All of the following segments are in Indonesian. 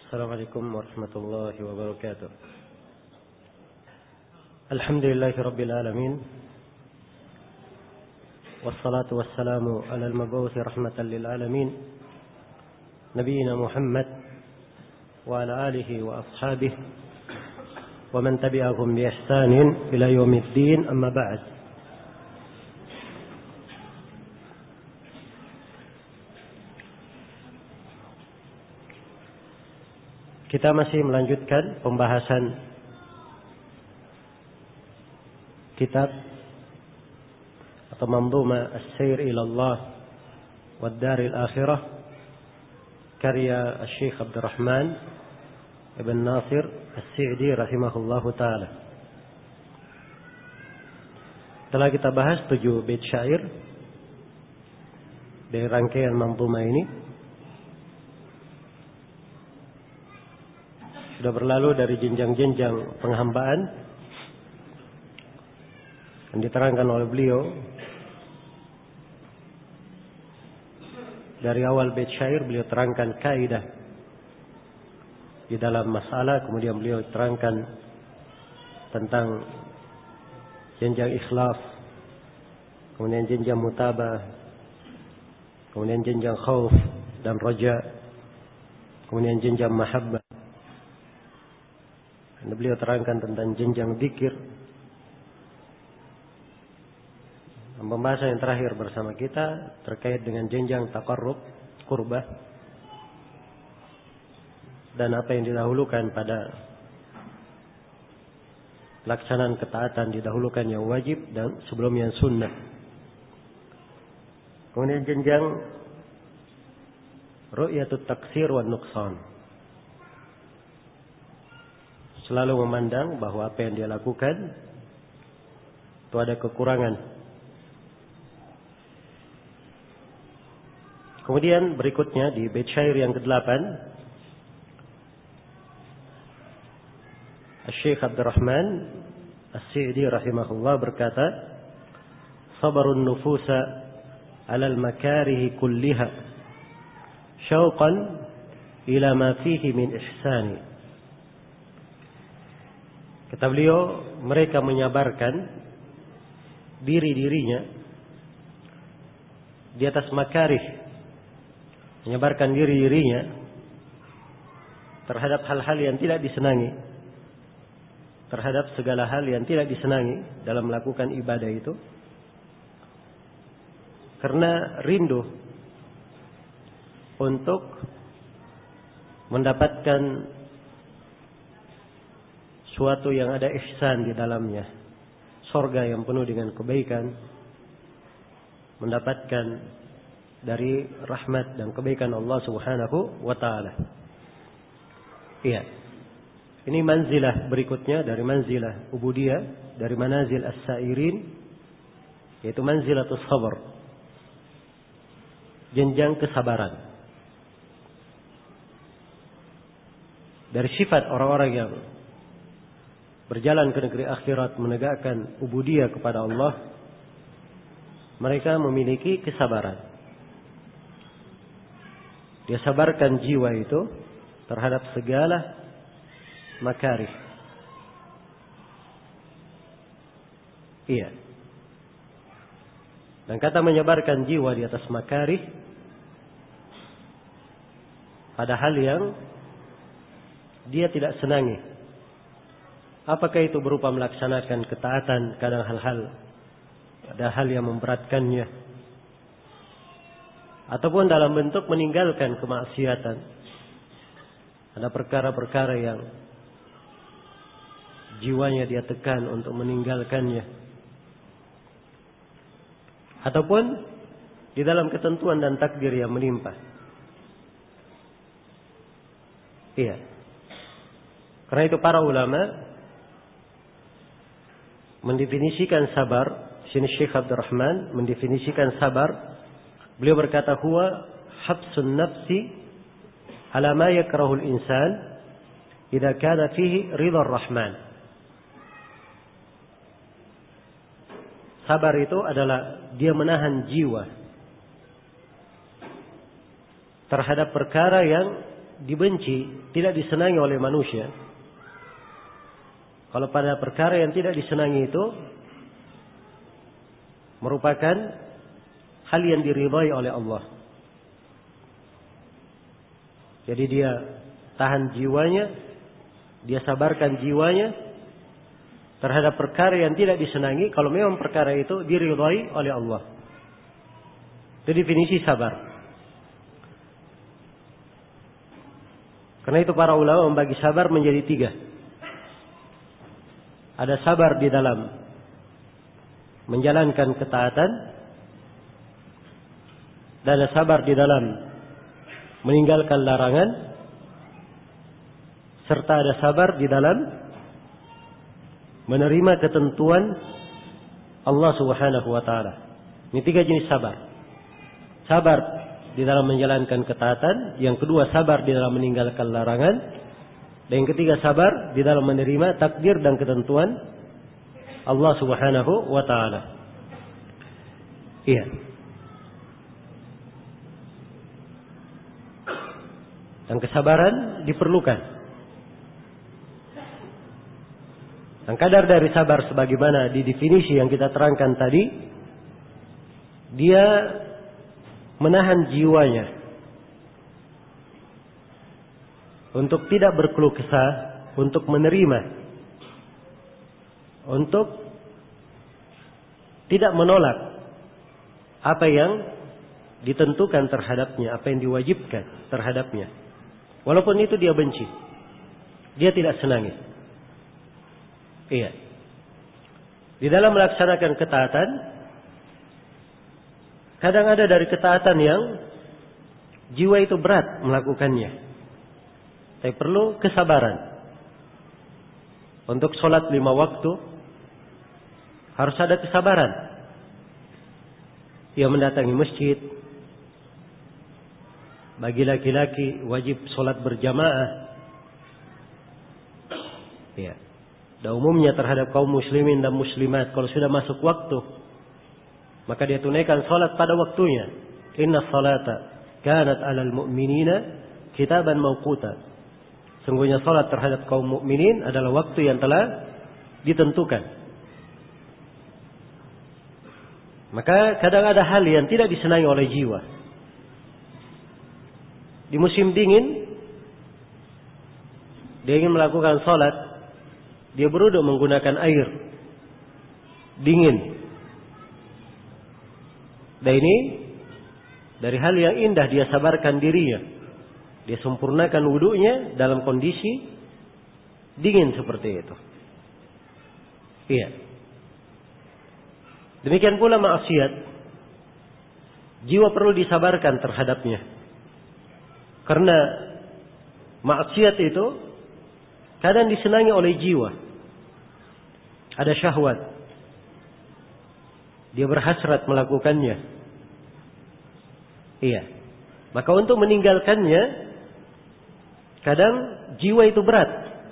Assalamualaikum warahmatullahi wabarakatuh. Alhamdulillahi rabbil alamin. Wassalatu wassalamu ala al-mab'uuthi rahmatan lil alamin. Nabiyyina Muhammad wa ala alihi wa ashabihi wa man tabi'ahum bi ihsanin ila yaumiddin, amma ba'd. Kita masih melanjutkan pembahasan kitab atau Manzuma As-Sair ila Allah wa Daril Akhirah karya Syekh Abdurrahman Ibn Nasir As-Sa'di rahimahullahu taala. Telah kita bahas 7 bait syair dari rangkaian manzuma ini. Sudah berlalu dari jenjang-jenjang penghambaan yang diterangkan oleh beliau. Dari awal bait syair beliau terangkan kaidah di dalam masalah, kemudian beliau terangkan tentang jenjang ikhlas, kemudian jenjang mutabah, kemudian jenjang khauf dan raja, kemudian jenjang mahabbah. Beliau terangkan tentang jenjang zikir. Pembahasan yang terakhir bersama kita terkait dengan jenjang taqarrub, qurbah, dan apa yang didahulukan pada pelaksanaan ketaatan, didahulukan yang wajib dan sebelum yang sunnah. Kemudian jenjang ru'yatut taksir wan nuqsan, selalu memandang bahwa apa yang dia lakukan itu ada kekurangan. Kemudian berikutnya di bait syair yang ke-8, Syekh Abdurrahman As-Sa'di rahimahullah berkata, "Sabarun nufusa 'alal makarih kulliha syauqan ila ma fihi min ihsani." Kata beliau, mereka menyabarkan diri-dirinya di atas makarih, menyabarkan diri-dirinya terhadap hal-hal yang tidak disenangi, terhadap segala hal yang tidak disenangi dalam melakukan ibadah itu, karena rindu untuk mendapatkan suatu yang ada ihsan di dalamnya, surga yang penuh dengan kebaikan, mendapatkan dari rahmat dan kebaikan Allah Subhanahu wa taala. Iya. Ini manzilah berikutnya dari manzilah ubudiyah, dari manazil as-sairin, yaitu manzilatus sabr, jenjang kesabaran. Dari sifat orang-orang yang berjalan ke negeri akhirat, menegakkan ubudiyah kepada Allah, mereka memiliki kesabaran. Dia sabarkan jiwa itu terhadap segala makarih. Iya. Dan kata menyabarkan jiwa di atas makarih pada hal yang dia tidak senangi. Apakah itu berupa melaksanakan ketaatan, kadang ada hal yang memberatkannya, ataupun dalam bentuk meninggalkan kemaksiatan. Ada perkara-perkara yang jiwanya dia tekan untuk meninggalkannya, ataupun di dalam ketentuan dan takdir yang melimpah. Iya. Karena itu para ulama mendefinisikan sabar. Sini Syekh Abdurrahman mendefinisikan sabar. Beliau berkata, huwa habsun nafsi ala ma yakrahul insan idza kana fihi ridha ar-rahman. Sabar itu adalah dia menahan jiwa terhadap perkara yang dibenci, tidak disenangi oleh manusia, kalau pada perkara yang tidak disenangi itu merupakan hal yang diridhai oleh Allah. Jadi dia tahan jiwanya, dia sabarkan jiwanya terhadap perkara yang tidak disenangi kalau memang perkara itu diridhai oleh Allah. Itu definisi sabar. Karena itu para ulama membagi sabar menjadi 3. Ada sabar di dalam menjalankan ketaatan, dan ada sabar di dalam meninggalkan larangan, serta ada sabar di dalam menerima ketentuan Allah Subhanahu wa taala. Ini 3 jenis sabar. Sabar di dalam menjalankan ketaatan, yang kedua sabar di dalam meninggalkan larangan, dan yang ketiga sabar di dalam menerima takdir dan ketentuan Allah Subhanahu wa taala. Iya. Dan kesabaran diperlukan. Dan kadar dari sabar sebagaimana di definisi yang kita terangkan tadi, dia menahan jiwanya untuk tidak berkeluh kesah, untuk menerima, untuk tidak menolak apa yang ditentukan terhadapnya, apa yang diwajibkan terhadapnya. Walaupun itu dia benci, dia tidak senangi. Iya. Di dalam melaksanakan ketaatan, kadang ada dari ketaatan yang jiwa itu berat melakukannya, tapi perlu kesabaran. Untuk sholat 5 waktu harus ada kesabaran. Dia mendatangi masjid. Bagi laki-laki wajib sholat berjamaah. Ya. Dan umumnya terhadap kaum muslimin dan muslimat, kalau sudah masuk waktu, maka dia tunaikan sholat pada waktunya. Inna salata kanat alal mu'minina kitaban mawquta. Sungguhnya sholat terhadap kaum mukminin adalah waktu yang telah ditentukan. Maka kadang ada hal yang tidak disenangi oleh jiwa. Di musim dingin, dia ingin melakukan sholat, dia berwudu menggunakan air dingin. Dan ini dari hal yang indah, dia sabarkan dirinya. Dia sempurnakan wudunya dalam kondisi dingin seperti itu. Iya. Demikian pula maksiat, jiwa perlu disabarkan terhadapnya. Karena maksiat itu kadang disenangi oleh jiwa. Ada syahwat. Dia berhasrat melakukannya. Iya. Maka untuk meninggalkannya, kadang jiwa itu berat.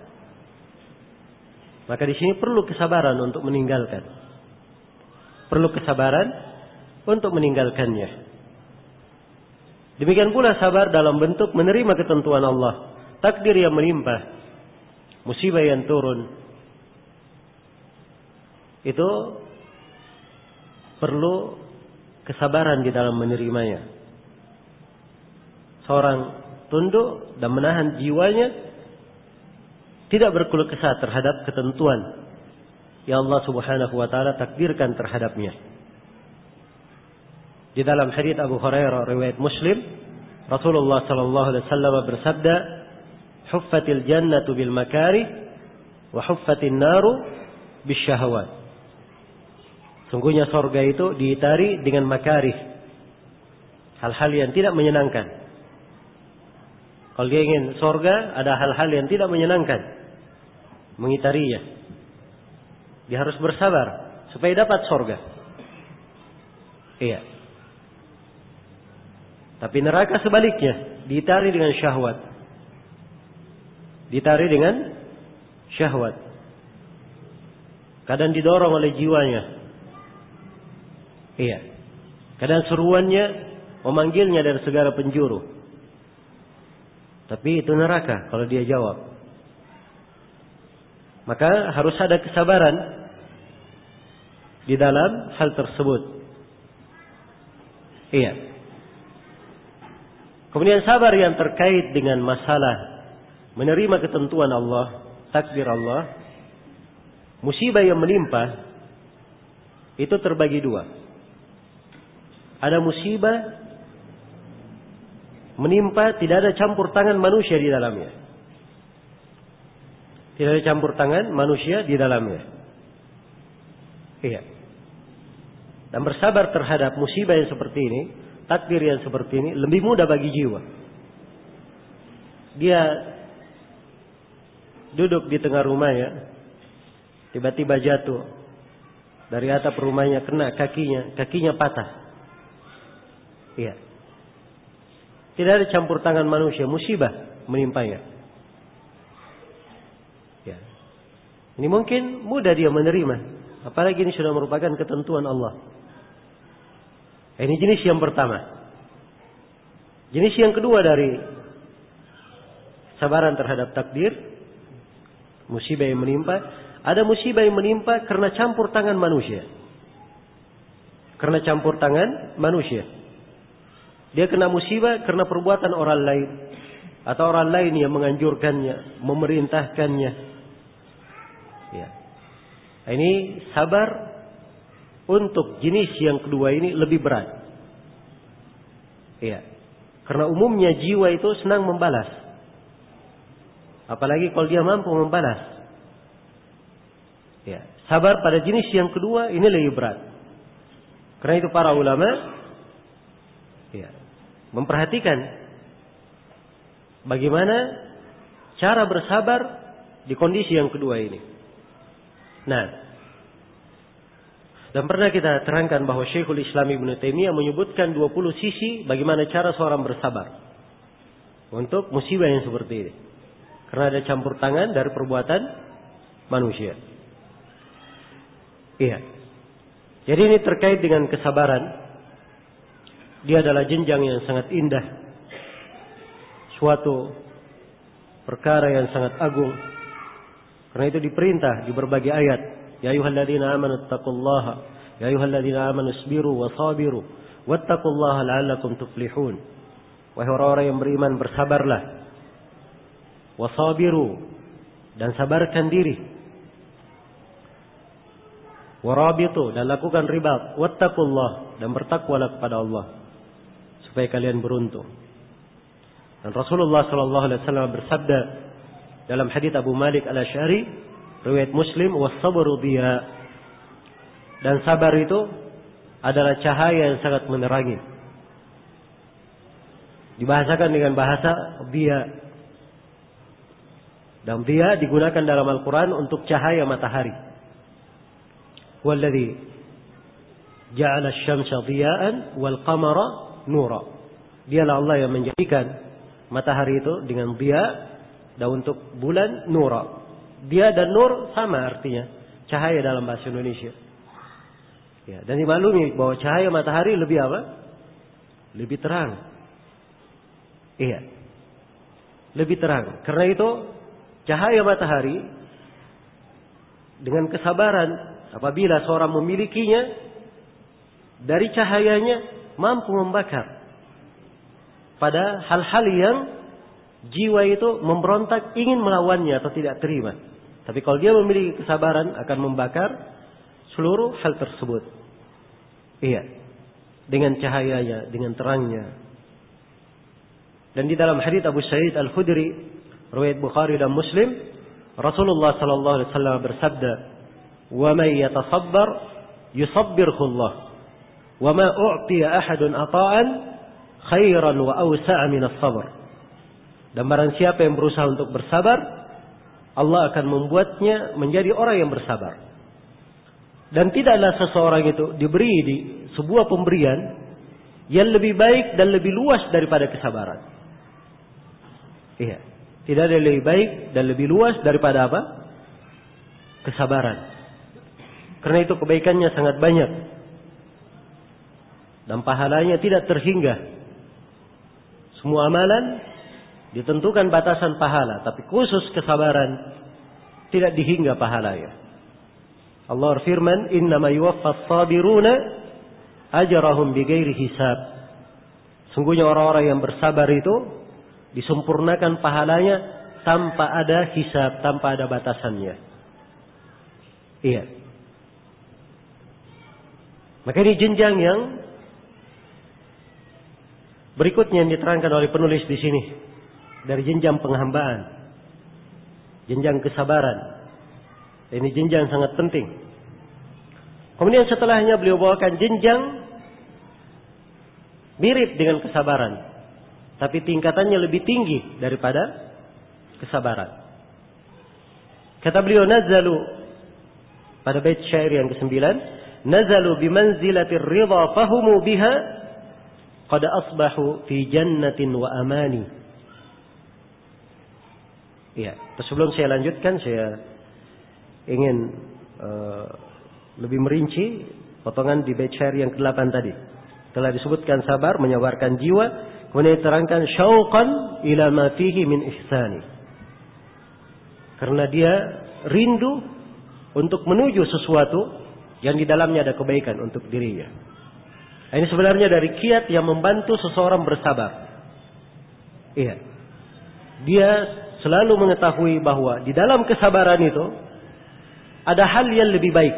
Maka di sini perlu kesabaran untuk meninggalkan. Perlu kesabaran untuk meninggalkannya. Demikian pula sabar dalam bentuk menerima ketentuan Allah. Takdir yang menimpa, musibah yang turun, itu perlu kesabaran di dalam menerimanya. Seorang tunduk dan menahan jiwanya, tidak berkeluh kesah terhadap ketentuan yang Allah Subhanahu wa taala takdirkan terhadapnya. Di dalam hadits Abu Hurairah riwayat Muslim, Rasulullah sallallahu alaihi wasallam bersabda, "Huffatil jannatu bil makarih wa huffatin naru bis syahawat." Sungguhnya surga itu diitari dengan makarih, hal-hal yang tidak menyenangkan. Kalau dia ingin surga, ada hal-hal yang tidak menyenangkan mengitarinya. Dia harus bersabar supaya dapat surga. Iya. Tapi neraka sebaliknya, ditari dengan syahwat. Ditari dengan syahwat. Kadang didorong oleh jiwanya. Iya. Kadang seruannya memanggilnya dari segala penjuru. Tapi itu neraka kalau dia jawab. Maka harus ada kesabaran di dalam hal tersebut. Iya. Kemudian sabar yang terkait dengan masalah menerima ketentuan Allah, takdir Allah, musibah yang menimpa itu terbagi dua. Ada musibah menimpa tidak ada campur tangan manusia di dalamnya. Tidak ada campur tangan manusia di dalamnya. Iya. Dan bersabar terhadap musibah yang seperti ini, takdir yang seperti ini lebih mudah bagi jiwa. Dia duduk di tengah rumahnya, tiba-tiba jatuh dari atap rumahnya, kena kakinya patah. Iya. Tidak ada campur tangan manusia, musibah menimpanya. Ya. Ini mungkin mudah dia menerima, apalagi ini sudah merupakan ketentuan Allah. Ini jenis yang pertama. Jenis yang kedua dari sabaran terhadap takdir, musibah yang menimpa, ada musibah yang menimpa karena campur tangan manusia. Karena campur tangan manusia. Dia kena musibah karena perbuatan orang lain. Atau orang lain yang menganjurkannya, memerintahkannya. Ya. Ini sabar untuk jenis yang kedua ini lebih berat. Ya. Karena umumnya jiwa itu senang membalas. Apalagi kalau dia mampu membalas. Ya. Sabar pada jenis yang kedua ini lebih berat. Karena itu para ulama ya, memperhatikan bagaimana cara bersabar di kondisi yang kedua ini. Nah, dan pernah kita terangkan bahwa Syekhul Islam Ibnu Taimiyah menyebutkan 20 sisi bagaimana cara seorang bersabar untuk musibah yang seperti ini. Karena ada campur tangan dari perbuatan manusia. Iya. Jadi ini terkait dengan kesabaran. Dia adalah jenjang yang sangat indah. Suatu perkara yang sangat agung. Karena itu diperintah di berbagai ayat. Ya ayyuhalladzina amanu taqullaha. Ya ayyuhalladzina amanu isbiru wa sabiru. Wattaqullaha la'allakum tuflihun. Wahai orang-orang yang beriman, bersabarlah. Wa sabiru. Dan sabarkan diri. Warabitu. Dan lakukan ribat. Wattaqullah. Dan bertakwalah kepada Allah. Supaya kalian beruntung. Dan Rasulullah SAW bersabda dalam hadits Abu Malik Al-Asy'ari, riwayat Muslim, was-sabru diya. Dan sabar itu adalah cahaya yang sangat menerangi. Dibahasakan dengan bahasa diya. Dan diya digunakan dalam Al-Quran untuk cahaya matahari. Walladzi ja'ala asy-syamsa diya'an wal qamara nura. Dialah Allah yang menjadikan matahari itu dengan dia, dan untuk bulan nura. Dia dan nur sama artinya, cahaya dalam bahasa Indonesia. Ya, dan dimaklumi bahwa cahaya matahari lebih apa? Lebih terang. Iya. Lebih terang. Karena itu cahaya matahari dengan kesabaran apabila seorang memilikinya, dari cahayanya mampu membakar pada hal-hal yang jiwa itu memberontak ingin melawannya atau tidak terima. Tapi kalau dia memiliki kesabaran akan membakar seluruh hal tersebut. Iya. Dengan cahayanya, dengan terangnya. Dan di dalam hadits Abu Sa'id Al-Khudri, riwayat Bukhari dan Muslim, Rasulullah sallallahu alaihi wasallam bersabda, "Wa may yatasabbar yusabbirhu Allah. Wa ma u'tiya ahadun ata'an khairan wa awsa'a min as-sabr." Dan barang siapa yang berusaha untuk bersabar, Allah akan membuatnya menjadi orang yang bersabar. Dan tidaklah seseorang itu diberi di sebuah pemberian yang lebih baik dan lebih luas daripada kesabaran. Iya, tidak ada lebih baik dan lebih luas daripada apa? Kesabaran. Karena itu kebaikannya sangat banyak. Dan pahalanya tidak terhingga. Semua amalan Ditentukan batasan pahala, tapi khusus kesabaran tidak dihingga pahalanya. Allah berfirman, "Innama yuwaffas sabiruna ajrahum bighairi hisab." Sungguhnya orang-orang yang bersabar itu disempurnakan pahalanya tanpa ada hisab, tanpa ada batasannya. Iya. Maka ini jenjang yang berikutnya yang diterangkan oleh penulis di sini. Dari jenjang penghambaan, jenjang kesabaran. Ini jenjang sangat penting. Kemudian setelahnya beliau bawakan jenjang mirip dengan kesabaran, tapi tingkatannya lebih tinggi daripada kesabaran. Kata beliau, nazalu, pada bait syair yang ke-9, nazalu bimanzilatir ridha fahumu biha qad asbahu fi jannatin wa amani. Ya, sebelum saya lanjutkan, saya ingin lebih merinci potongan di bait syair yang ke-8 tadi. Telah disebutkan sabar, menyabarkan jiwa, kemudian diterangkan syauqan ila ma fihi min ihsani. Karena dia rindu untuk menuju sesuatu yang di dalamnya ada kebaikan untuk dirinya. Ini sebenarnya dari kiat yang membantu seseorang bersabar. Iya. Dia selalu mengetahui bahwa di dalam kesabaran itu ada hal yang lebih baik.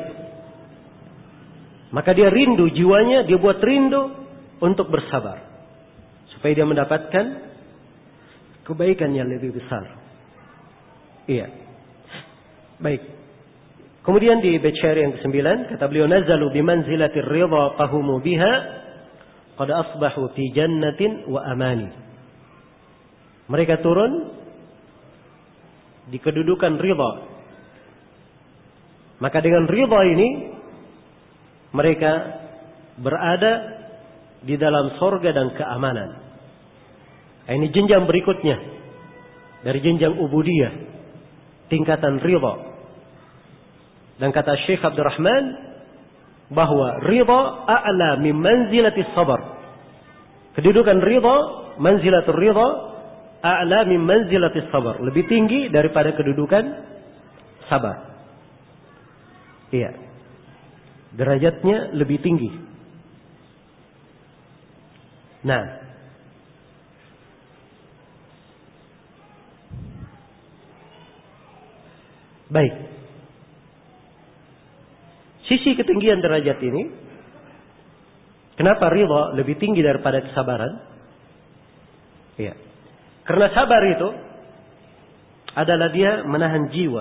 Maka dia rindu, jiwanya dia buat rindu untuk bersabar, supaya dia mendapatkan kebaikan yang lebih besar. Iya. Baik. Kemudian di bait syair yang ke-9 kata beliau, nazalu bimanzilatir ridha qahumu biha qad asbahu fi jannatin wa amani. Mereka turun di kedudukan ridha. Maka dengan ridha ini mereka berada di dalam sorga dan keamanan. Ini jenjang berikutnya dari jenjang ubudiyah, tingkatan ridha. Dan kata Syekh Abdurrahman bahwa ridha a'la min manzilati sabar. Kedudukan ridha, manzilatul ridha a'la min manzilatis sabar, lebih tinggi daripada kedudukan sabar. Iya. Derajatnya lebih tinggi. Nah, baik. Sisi ketinggian derajat ini, kenapa ridha lebih tinggi daripada kesabaran? Iya. Karena sabar itu adalah dia menahan jiwa.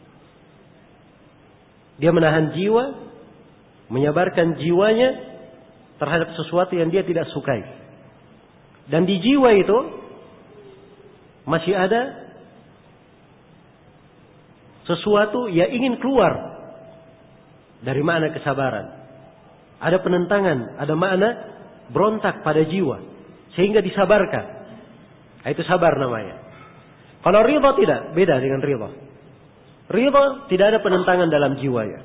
Dia menahan jiwa, menyabarkan jiwanya terhadap sesuatu yang dia tidak sukai. Dan di jiwa itu masih ada sesuatu yang ingin keluar dari makna kesabaran. Ada penentangan, ada makna berontak pada jiwa, sehingga disabarkan. Itu sabar namanya. Kalau ridha tidak, beda dengan ridha. Ridha tidak ada penentangan dalam jiwanya.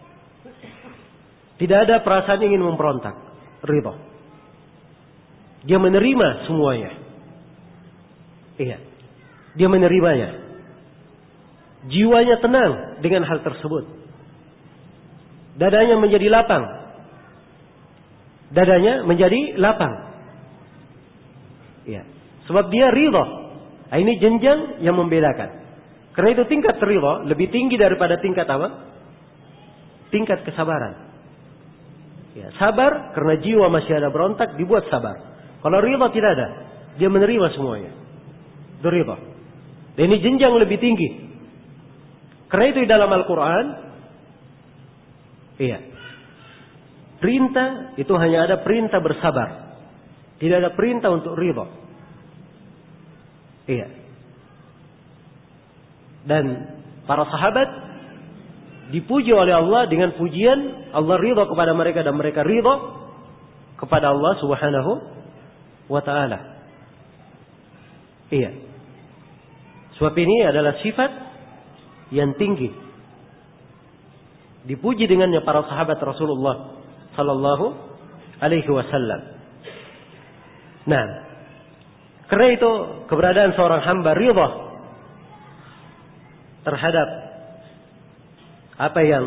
Tidak ada perasaan ingin memberontak. Ridha. Dia menerima semuanya. Iya. Dia menerimanya. Jiwanya tenang dengan hal tersebut. Dadanya menjadi lapang. Dadanya menjadi lapang. Iya. Sebab dia ridha. Ini jenjang yang membedakan. Karena itu tingkat ridha lebih tinggi daripada tingkat apa? Tingkat kesabaran. Ya, sabar karena jiwa masih ada berontak, dibuat sabar. Kalau ridha tidak ada, dia menerima semuanya. Itu ridha. Dan ini jenjang lebih tinggi. Karena itu di dalam Al-Quran, iya, perintah itu hanya ada perintah bersabar, tidak ada perintah untuk ridha. Iya. Dan para sahabat dipuji oleh Allah dengan pujian Allah ridha kepada mereka dan mereka ridha kepada Allah Subhanahu wa ta'ala. Iya. Sebab ini adalah sifat yang tinggi. Dipuji dengannya para sahabat Rasulullah sallallahu alaihi wasallam. Nah, Karena itu keberadaan seorang hamba ridha terhadap apa yang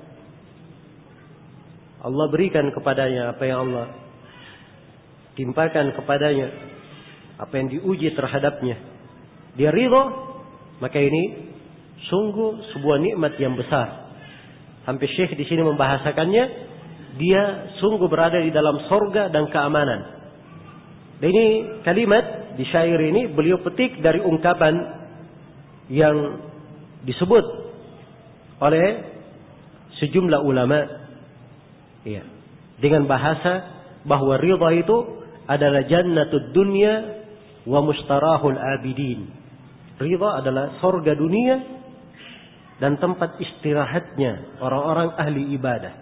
Allah berikan kepadanya, apa yang Allah timpakan kepadanya, apa yang diuji terhadapnya. Dia ridha, maka ini sungguh sebuah nikmat yang besar. Sampai Syekh di sini membahasakannya, dia sungguh berada di dalam sorga dan keamanan. Dan ini kalimat di syair ini beliau petik dari ungkapan yang disebut oleh sejumlah ulama, ya, dengan bahasa bahwa ridha itu adalah jannatud dunya wa mustarahul abidin. Ridha adalah sorga dunia dan tempat istirahatnya orang-orang ahli ibadah.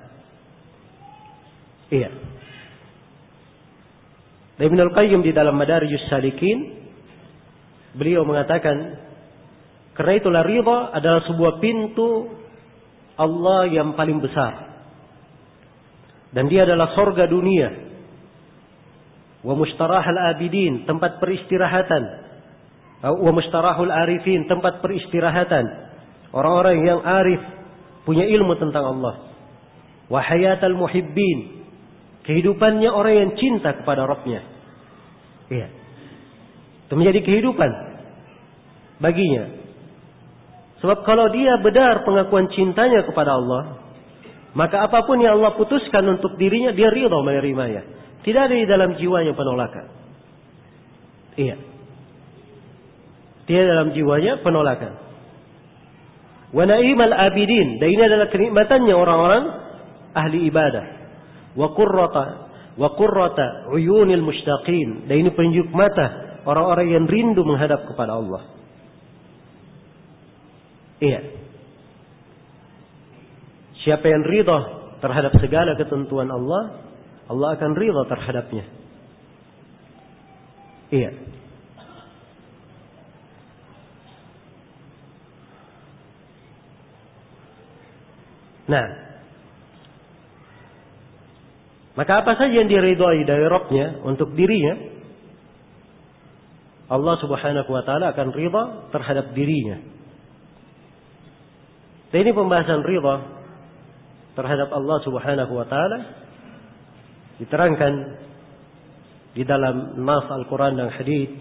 Iya. Ibnu Al-Qayyim di dalam Madarijus Salikin beliau mengatakan, karena itulah ridha adalah sebuah pintu Allah yang paling besar. Dan dia adalah sorga dunia. Wa mustarahul abidin, tempat peristirahatan. Wa mustarahul arifin, tempat peristirahatan orang-orang yang arif, punya ilmu tentang Allah. Wa hayatal muhibbin, kehidupannya orang yang cinta kepada Rabbnya. Iya. Itu menjadi kehidupan baginya. Sebab kalau dia benar pengakuan cintanya kepada Allah, maka apapun yang Allah putuskan untuk dirinya, dia ridha menerimanya. Tidak ada di dalam jiwanya penolakan. Iya. Tidak dalam jiwanya penolakan. Wa na'imal abidin, dan ini adalah kenikmatannya orang-orang ahli ibadah. Wa qurrata uyunil mushtaqin, dan ini penunjuk mata orang-orang yang rindu menghadap kepada Allah. Iya. Siapa yang ridha terhadap segala ketentuan Allah, Allah akan ridha terhadapnya. Iya. Nah, maka apa saja yang diridhai dari Rabbnya untuk dirinya, Allah Subhanahu wa taala akan ridha terhadap dirinya. Dan ini pembahasan ridha terhadap Allah Subhanahu wa taala diterangkan di dalam nas Al-Quran dan hadits,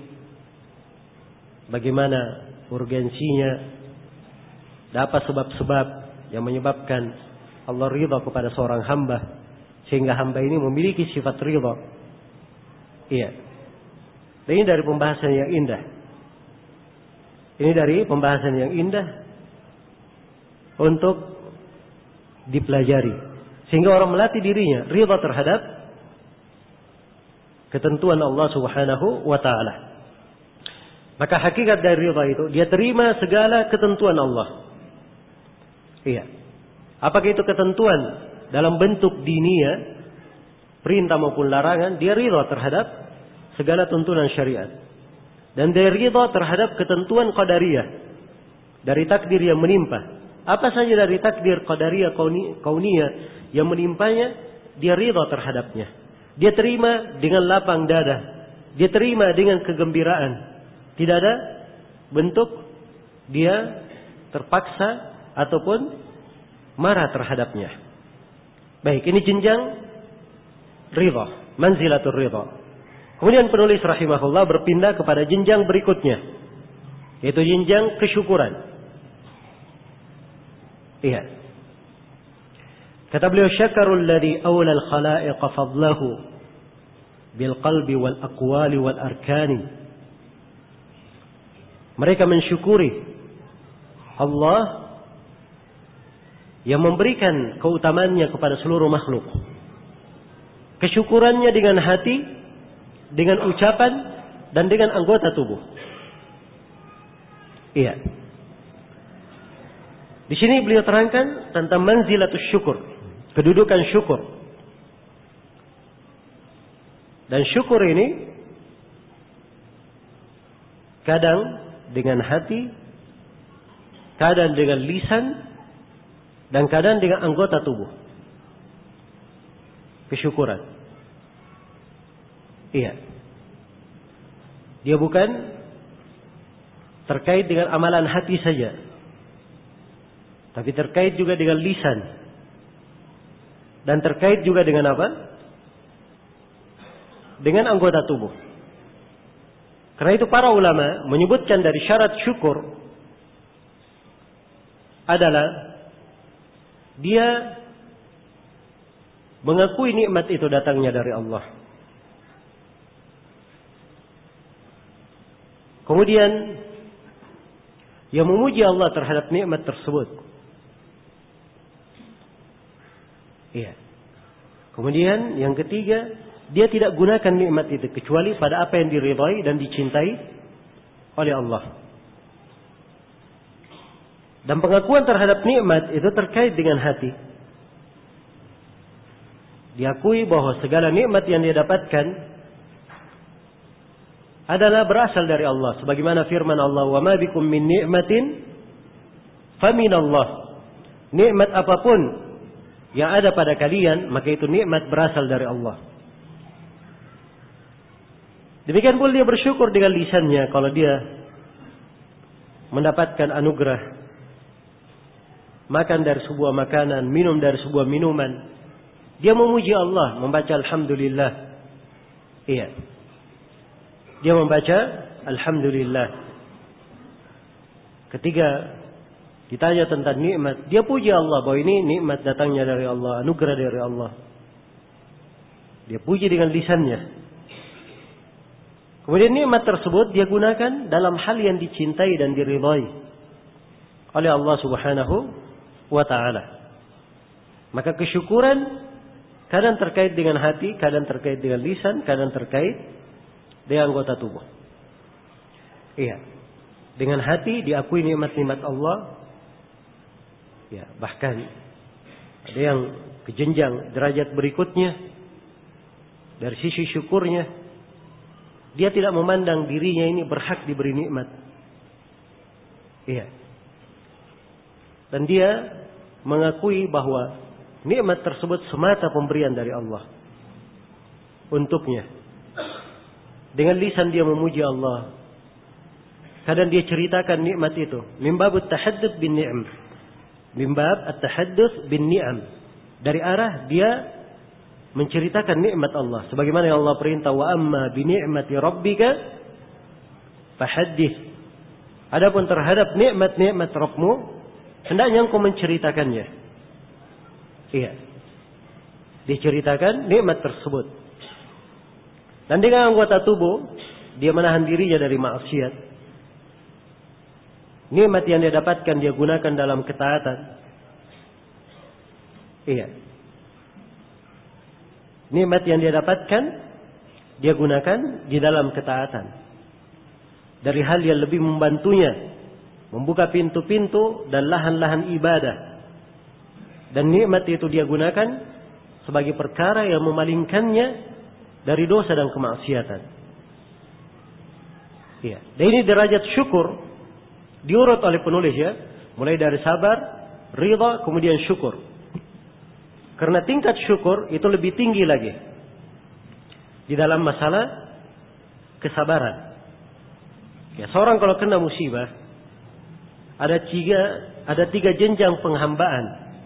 bagaimana urgensinya dan apa sebab-sebab yang menyebabkan Allah ridha kepada seorang hamba, sehingga hamba ini memiliki sifat ridha. Iya. Dan ini dari pembahasan yang indah. Ini dari pembahasan yang indah untuk dipelajari, sehingga orang melatih dirinya ridha terhadap ketentuan Allah Subhanahu wa taala. Maka hakikat dari ridha itu, dia terima segala ketentuan Allah. Iya. Apakah itu ketentuan dalam bentuk dinia, perintah maupun larangan, dia ridha terhadap segala tuntunan syariat. Dan dia ridha terhadap ketentuan qadariyah, dari takdir yang menimpa. Apa saja dari takdir qadariyah kauniyah yang menimpanya, dia ridha terhadapnya. Dia terima dengan lapang dada. Dia terima dengan kegembiraan. Tidak ada bentuk dia terpaksa ataupun marah terhadapnya. Baik, ini jenjang ridha, manzilatul ridha. Kemudian penulis rahimahullah berpindah kepada jenjang berikutnya, yaitu jenjang kesyukuran. Iya. Kata beliau, syakarul ladzi awla al-khalaiq fadlahu bil qalbi wal aqwali wal arkani. Mereka mensyukuri Allah yang memberikan keutamaannya kepada seluruh makhluk. Kesyukurannya dengan hati, dengan ucapan, dan dengan anggota tubuh. Iya. Di sini beliau terangkan tentang manzilatus syukur, kedudukan syukur. Dan syukur ini kadang dengan hati, kadang dengan lisan, dan kadang dengan anggota tubuh. Kesyukuran. Iya. Dia bukan terkait dengan amalan hati saja, tapi terkait juga dengan lisan. Dan terkait juga dengan apa? Dengan anggota tubuh. Karena itu para ulama menyebutkan dari syarat syukur adalah dia mengakui nikmat itu datangnya dari Allah. Kemudian yang memuji Allah terhadap nikmat tersebut. Iya. Kemudian yang ketiga, dia tidak gunakan nikmat itu kecuali pada apa yang diridhai dan dicintai oleh Allah. Dan pengakuan terhadap nikmat itu terkait dengan hati. Diakui bahwa segala nikmat yang dia dapatkan adalah berasal dari Allah. Sebagaimana firman Allah, "Wa ma bikum min ni'matin faminallah." Nikmat apapun yang ada pada kalian, maka itu nikmat berasal dari Allah. Demikian pula dia bersyukur dengan lisannya kalau dia mendapatkan anugerah makan dari sebuah makanan, minum dari sebuah minuman. Dia memuji Allah, membaca alhamdulillah. Iya. Dia membaca alhamdulillah. Ketika ditanya tentang nikmat, dia puji Allah bahwa ini nikmat datangnya dari Allah, anugerah dari Allah. Dia puji dengan lisannya. Kemudian nikmat tersebut dia gunakan dalam hal yang dicintai dan diridhai oleh Allah Subhanahu wa taala. Maka kesyukuran kadang terkait dengan hati, kadang terkait dengan lisan, kadang terkait dengan anggota tubuh. Iya. Dengan hati diakui nikmat-nikmat Allah. Ya, bahkan ada yang ke jenjang derajat berikutnya dari sisi syukurnya, dia tidak memandang dirinya ini berhak diberi nikmat. Iya. Dan dia mengakui bahwa nikmat tersebut semata pemberian dari Allah untuknya. Dengan lisan dia memuji Allah. Kadang dia ceritakan nikmat itu. Min babut tahadduts bin ni'am. Min bab at-tahadduts bin ni'am. Dari arah dia menceritakan nikmat Allah. Sebagaimana yang Allah perintah, wa amma bi ni'mati rabbika fahaddits. Adapun terhadap nikmat-nikmat Rabbmu, hendaknya engkau menceritakannya. Iya. Diceritakan nikmat tersebut. Dan dengan anggota tubuh, dia menahan dirinya dari maksiat. Nikmat yang dia dapatkan, dia gunakan dalam ketaatan. Iya. Nikmat yang dia dapatkan, dia gunakan di dalam ketaatan. Dari hal yang lebih membantunya, membuka pintu-pintu dan lahan-lahan ibadah. Dan nikmat itu dia gunakan sebagai perkara yang memalingkannya dari dosa dan kemaksiatan. Iya. Dan ini derajat syukur diurut oleh penulis ya, mulai dari sabar, ridha, kemudian syukur. Karena tingkat syukur itu lebih tinggi lagi di dalam masalah kesabaran. Ya, seorang kalau kena musibah ada tiga jenjang penghambaan.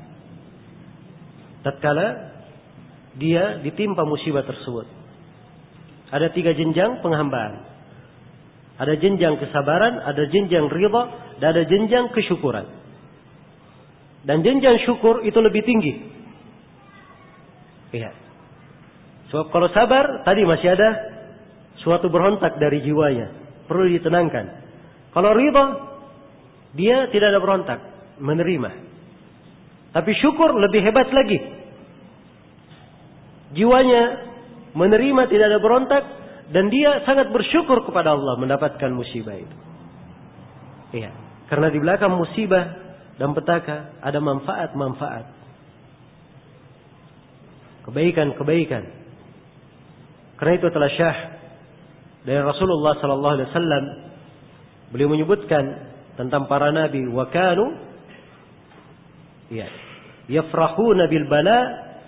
Tatkala dia ditimpa musibah tersebut. Ada tiga jenjang penghambaan. Ada jenjang kesabaran, ada jenjang ridha, dan ada jenjang kesyukuran. Dan jenjang syukur itu lebih tinggi. Iya. Sebab kalau sabar, tadi masih ada suatu berontak dari jiwanya. Perlu ditenangkan. Kalau ridha, dia tidak ada berontak. Menerima. Tapi syukur lebih hebat lagi. Jiwanya menerima, tidak ada berontak, dan dia sangat bersyukur kepada Allah mendapatkan musibah itu. Iya, karena di belakang musibah dan petaka ada manfaat-manfaat, kebaikan-kebaikan. Karena itu telah syah dari Rasulullah sallallahu alaihi wasallam, beliau menyebutkan tentang para nabi, wa kanu ya yafrahuna bil bala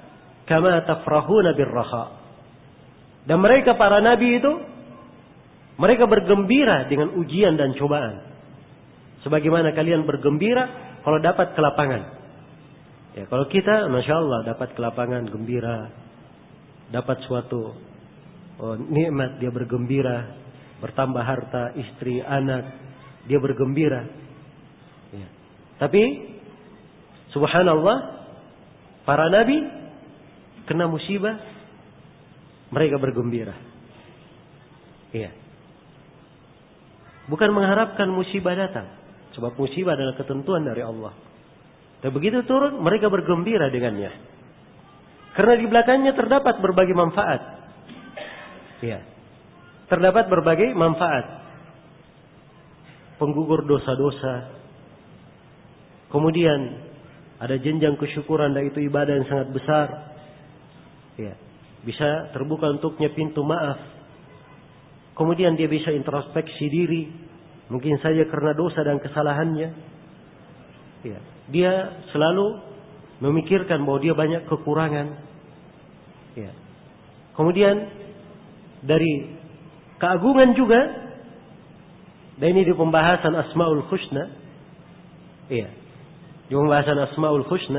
kama tafrahuna bir raha. Dan mereka para nabi itu Mereka bergembira dengan ujian dan cobaan. Sebagaimana kalian bergembira kalau dapat kelapangan. Ya, kalau kita, Masya Allah, dapat kelapangan, gembira. Dapat suatu nikmat, dia bergembira. Bertambah harta, istri, anak, dia bergembira. Ya. Tapi, subhanallah, para nabi kena musibah, mereka bergembira. Iya. Bukan mengharapkan musibah datang. Sebab musibah adalah ketentuan dari Allah. Dan begitu turun, mereka bergembira dengannya. Karena di belakangnya terdapat berbagai manfaat. Ya. Terdapat berbagai manfaat. Penggugur dosa-dosa. Kemudian ada jenjang kesyukuran, dan itu ibadah yang sangat besar. Ya. Bisa terbuka untuknya pintu maaf. Kemudian dia bisa introspeksi diri. Mungkin saja karena dosa dan kesalahannya. Ya. Dia selalu memikirkan bahwa dia banyak kekurangan. Ya. Kemudian dari keagungan juga. Dan ini di pembahasan Asmaul Husna. Ya. Di pembahasan Asmaul Husna.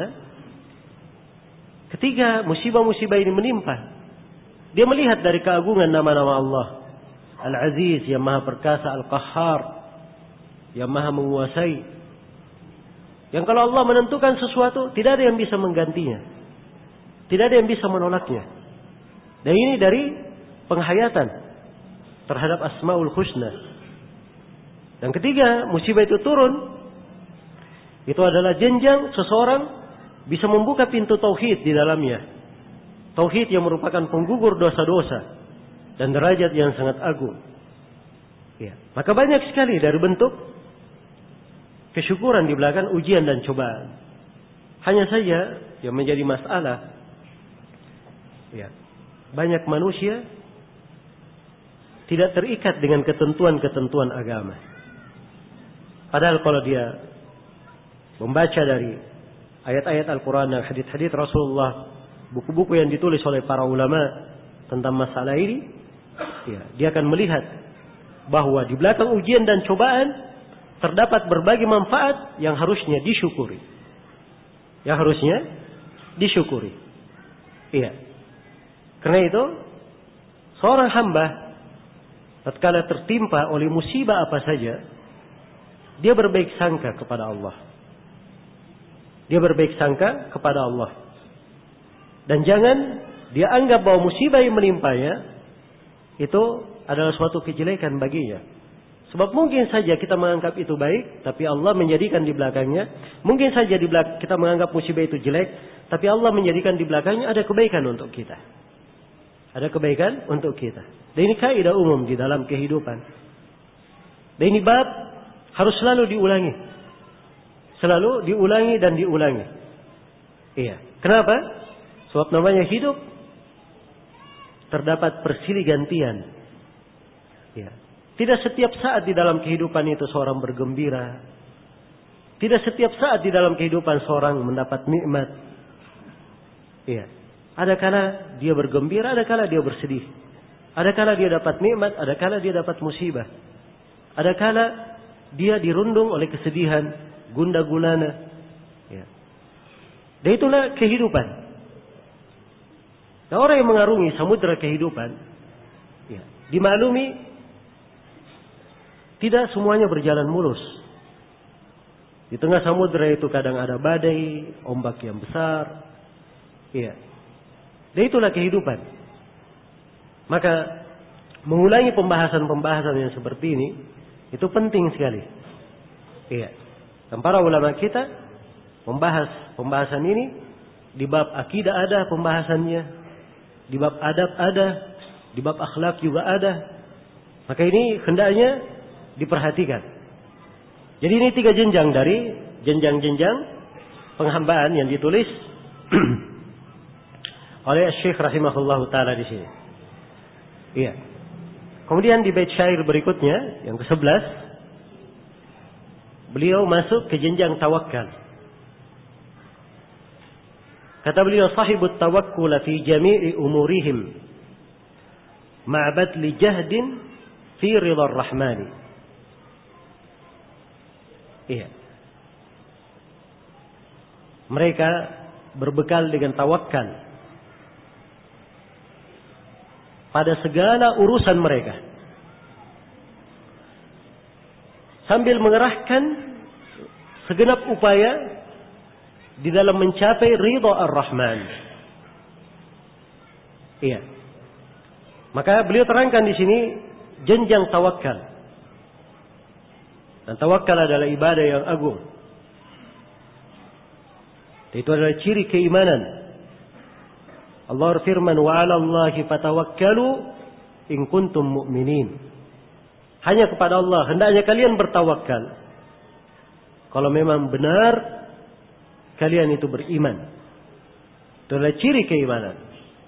Ketika musibah-musibah ini menimpa, dia melihat dari keagungan nama-nama Allah. Al-Aziz, yang maha perkasa, Al-Qahhar, yang maha menguasai. Yang kalau Allah menentukan sesuatu, tidak ada yang bisa menggantinya. Tidak ada yang bisa menolaknya. Dan ini dari penghayatan terhadap Asmaul Husna. Dan ketiga, musibah itu turun, itu adalah jenjang seseorang bisa membuka pintu tauhid di dalamnya. Tauhid yang merupakan penggugur dosa-dosa dan derajat yang sangat agung. Ya. Maka banyak sekali dari bentuk kesyukuran di belakang ujian dan cobaan. Hanya saja yang menjadi masalah, ya, banyak manusia tidak terikat dengan ketentuan-ketentuan agama. Padahal kalau dia membaca dari ayat-ayat Al-Quran dan hadits-hadits Rasulullah, buku-buku yang ditulis oleh para ulama tentang masalah ini, ya, dia akan melihat bahwa di belakang ujian dan cobaan terdapat berbagai manfaat yang harusnya disyukuri. Yang harusnya disyukuri. Iya. Karena itu, seorang hamba tatkala tertimpa oleh musibah apa saja, dia berbaik sangka kepada Allah. Dia berbaik sangka kepada Allah. Dan jangan dia anggap bahwa musibah yang menimpanya itu adalah suatu kejelekan baginya. Sebab mungkin saja kita menganggap itu baik, tapi Allah menjadikan di belakangnya. Mungkin saja kita menganggap musibah itu jelek, tapi Allah menjadikan di belakangnya ada kebaikan untuk kita. Ada kebaikan untuk kita. Dan ini kaidah umum di dalam kehidupan. Dan ini bab harus selalu diulangi. Selalu diulangi dan diulangi. Iya. Kenapa? Sebab namanya hidup terdapat persilih gantian. Ya. Tidak setiap saat di dalam kehidupan itu seorang bergembira. Tidak setiap saat di dalam kehidupan seorang mendapat nikmat. Ya. Ada kala dia bergembira, ada kala dia bersedih. Ada kala dia dapat nikmat, ada kala dia dapat musibah. Ada kala dia dirundung oleh kesedihan, gundah gulana. Ya. Dan itulah kehidupan. Nah, orang yang mengarungi samudera kehidupan, ya, dimaklumi tidak semuanya berjalan mulus. Di tengah samudera itu kadang ada badai, ombak yang besar. Ya. Dan itulah kehidupan. Maka mengulangi pembahasan-pembahasan yang seperti ini itu penting sekali. Iya. Dan para ulama kita membahas pembahasan ini di bab akidah ada pembahasannya, di bab adab ada, di bab akhlak juga ada. Maka ini hendaknya diperhatikan. Jadi ini 3 jenjang dari jenjang-jenjang penghambaan yang ditulis oleh Syekh rahimahullahu taala di sini. Iya. Kemudian di bait syair berikutnya yang ke-11 beliau masuk ke jenjang tawakal. Kata beliau, sahibut tawakkul fi jami'i umurihim ma'bad li jahdin fi ridhar rahmani. Iya. Mereka berbekal dengan tawakal pada segala urusan mereka, sambil mengerahkan segenap upaya di dalam mencapai ridha ar-Rahman. Iya. Maka beliau terangkan di sini jenjang tawakal. Dan tawakal adalah ibadah yang agung. Itu adalah ciri keimanan. Allah berfirman, wa 'ala Allahi fatawakkalu in kuntum mu'minin. Hanya kepada Allah hendaknya kalian bertawakal kalau memang benar kalian itu beriman. Itu adalah ciri keimanan.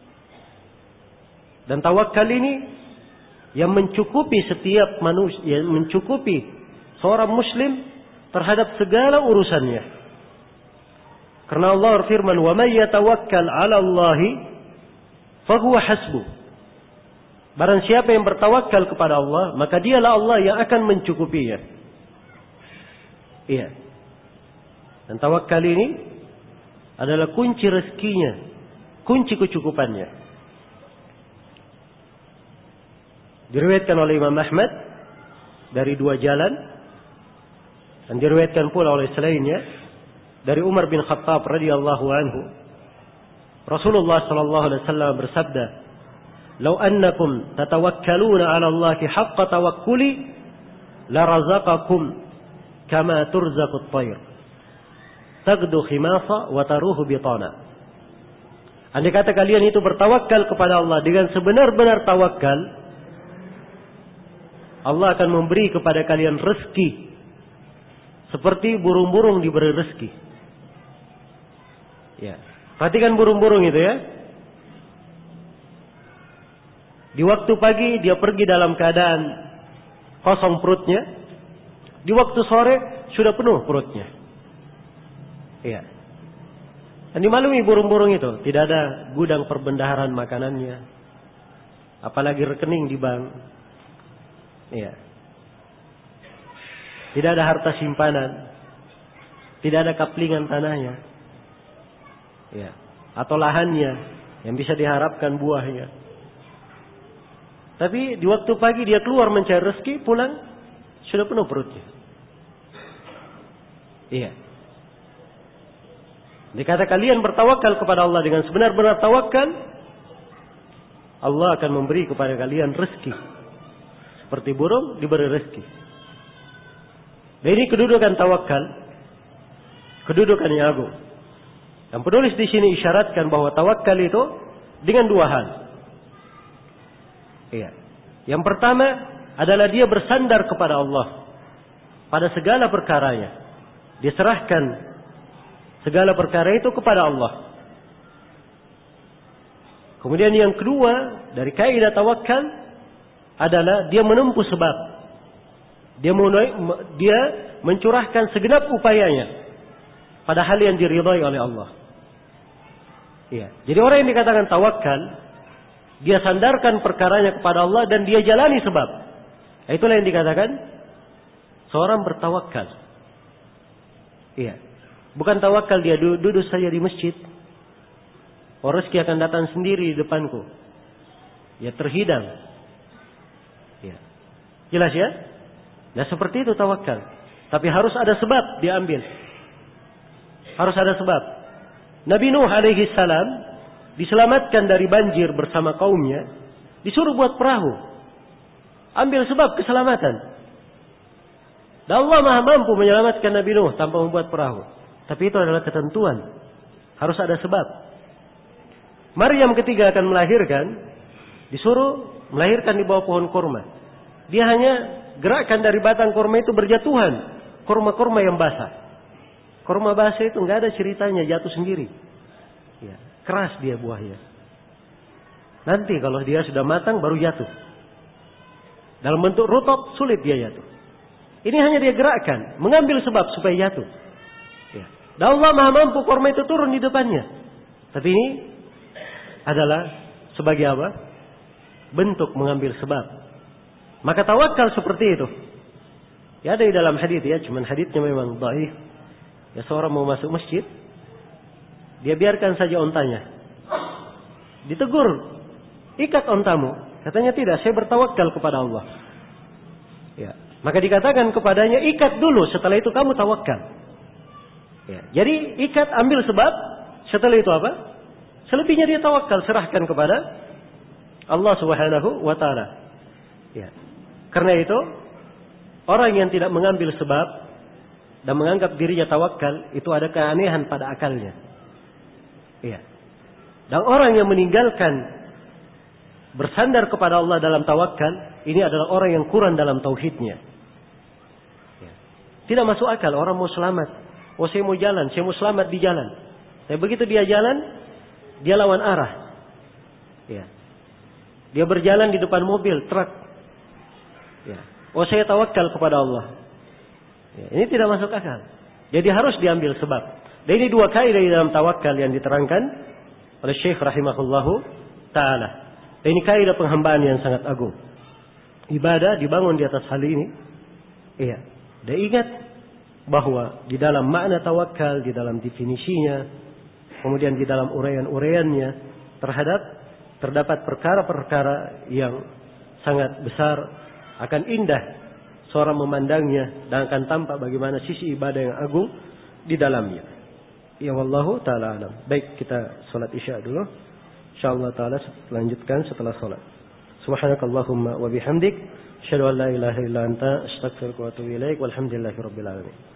Dan tawakal ini yang mencukupi setiap manusia, yang mencukupi seorang muslim terhadap segala urusannya. Karena Allah berfirman, "Wa may yatawakkal 'ala Allahi fahuwa hasbuh." Barang siapa yang bertawakal kepada Allah, maka dialah Allah yang akan mencukupinya. Iya. Dan tawakal ini adalah kunci rezekinya, kunci kecukupannya. Diriwayatkan oleh Imam Ahmad dari dua jalan, dan diriwayatkan pula oleh selainnya dari Umar bin Khattab radhiyallahu anhu. Rasulullah sallallahu alaihi wasallam bersabda, "Lau annakum tatawakkaluna 'ala Allahi haqqa tawakkuli la razaqakum kama turzaqut tayr. Tagdu khimasa wa taruhu bitana." Andai kata kalian itu bertawakal kepada Allah dengan sebenar-benar tawakal, Allah akan memberi kepada kalian rezeki seperti burung-burung diberi rezeki. Ya, perhatikan burung-burung itu ya. Di waktu pagi dia pergi dalam keadaan kosong perutnya. Di waktu sore sudah penuh perutnya. Iya. Dan dimaklumi burung-burung itu tidak ada gudang perbendaharaan makanannya, apalagi rekening di bank. Iya. Tidak ada harta simpanan, tidak ada kaplingan tanahnya, ya, atau lahannya yang bisa diharapkan buahnya. Tapi di waktu pagi dia keluar mencari rezeki, pulang sudah penuh perutnya. Iya. Dikata kalian bertawakal kepada Allah dengan sebenar-benar tawakal, Allah akan memberi kepada kalian rezeki seperti burung diberi rezeki. Dan ini kedudukan tawakal, kedudukan yang agung. Dan penulis di sini isyaratkan bahwa tawakal itu dengan dua hal. Iya. Yang pertama adalah dia bersandar kepada Allah pada segala perkaranya. Dia serahkan segala perkara itu kepada Allah. Kemudian yang kedua dari kaidah tawakal adalah dia menempuh sebab. Dia mencurahkan segenap upayanya pada hal yang diridhai oleh Allah. Iya. Jadi orang yang dikatakan tawakal, dia sandarkan perkaranya kepada Allah dan dia jalani sebab. Itulah yang dikatakan seorang bertawakal. Iya. Bukan tawakal dia duduk saja di masjid. Oh, rezeki akan datang sendiri di depanku. Ya terhidang. Ya. Jelas ya? Nah seperti itu tawakal. Tapi harus ada sebab diambil. Harus ada sebab. Nabi Nuh alaihi salam diselamatkan dari banjir bersama kaumnya. Disuruh buat perahu. Ambil sebab keselamatan. Dan Allah maha mampu menyelamatkan Nabi Nuh tanpa membuat perahu. Tapi itu adalah ketentuan. Harus ada sebab. Maryam ketika akan melahirkan, disuruh melahirkan di bawah pohon kurma. Dia hanya gerakkan dari batang kurma itu berjatuhan. Kurma-kurma yang basah. Kurma basah itu nggak ada ceritanya, jatuh sendiri. Ya, keras dia buahnya. Nanti kalau dia sudah matang baru jatuh. Dalam bentuk rutab sulit dia jatuh. Ini hanya dia gerakkan, mengambil sebab supaya jatuh. Ya. Dan Allah maha mampu kurma itu turun di depannya. Tapi ini adalah sebagai apa? Bentuk mengambil sebab. Maka tawakal seperti itu. Ya ada di dalam hadis ya, cuman hadisnya memang dhaif. Ya seorang mau masuk masjid, dia biarkan saja ontanya. Ditegur, ikat ontamu. Katanya tidak, saya bertawakal kepada Allah. Ya, maka dikatakan kepadanya, ikat dulu, setelah itu kamu tawakal. Ya, jadi ikat, ambil sebab, setelah itu apa? Selebihnya dia tawakal, serahkan kepada Allah Subhanahu wa taala. Ya. Karena itu, orang yang tidak mengambil sebab dan menganggap dirinya tawakal, itu ada keanehan pada akalnya. Ya. Dan orang yang meninggalkan bersandar kepada Allah dalam tawakal, ini adalah orang yang kurang dalam tauhidnya. Ya. Tidak masuk akal orang mau selamat. Oh saya mau jalan, saya mau selamat di jalan. Tapi begitu dia jalan, dia lawan arah. Ya. Dia berjalan di depan mobil, truk. Ya. Oh saya tawakal kepada Allah. Ya. Ini tidak masuk akal. Jadi harus diambil sebab. Dan ini dua kaidah di dalam tawakal yang diterangkan oleh Syekh rahimahullahu ta'ala. Dan ini kaidah penghambaan yang sangat agung. Ibadah dibangun di atas hal ini. Iya. Dan ingat bahwa di dalam makna tawakal, di dalam definisinya, kemudian di dalam uraian-uraiannya terdapat perkara-perkara yang sangat besar, akan indah seorang memandangnya dan akan tampak bagaimana sisi ibadah yang agung di dalamnya. Ya wallahu taala alam. Baik, kita salat Isya dulu. Insyaallah taala lanjutkan setelah salat. Subhanakallahumma wa bihamdik, asyhadu an la ilaha illa anta, astaghfiruka wa atubu ilaik. Walhamdulillahirabbil alamin.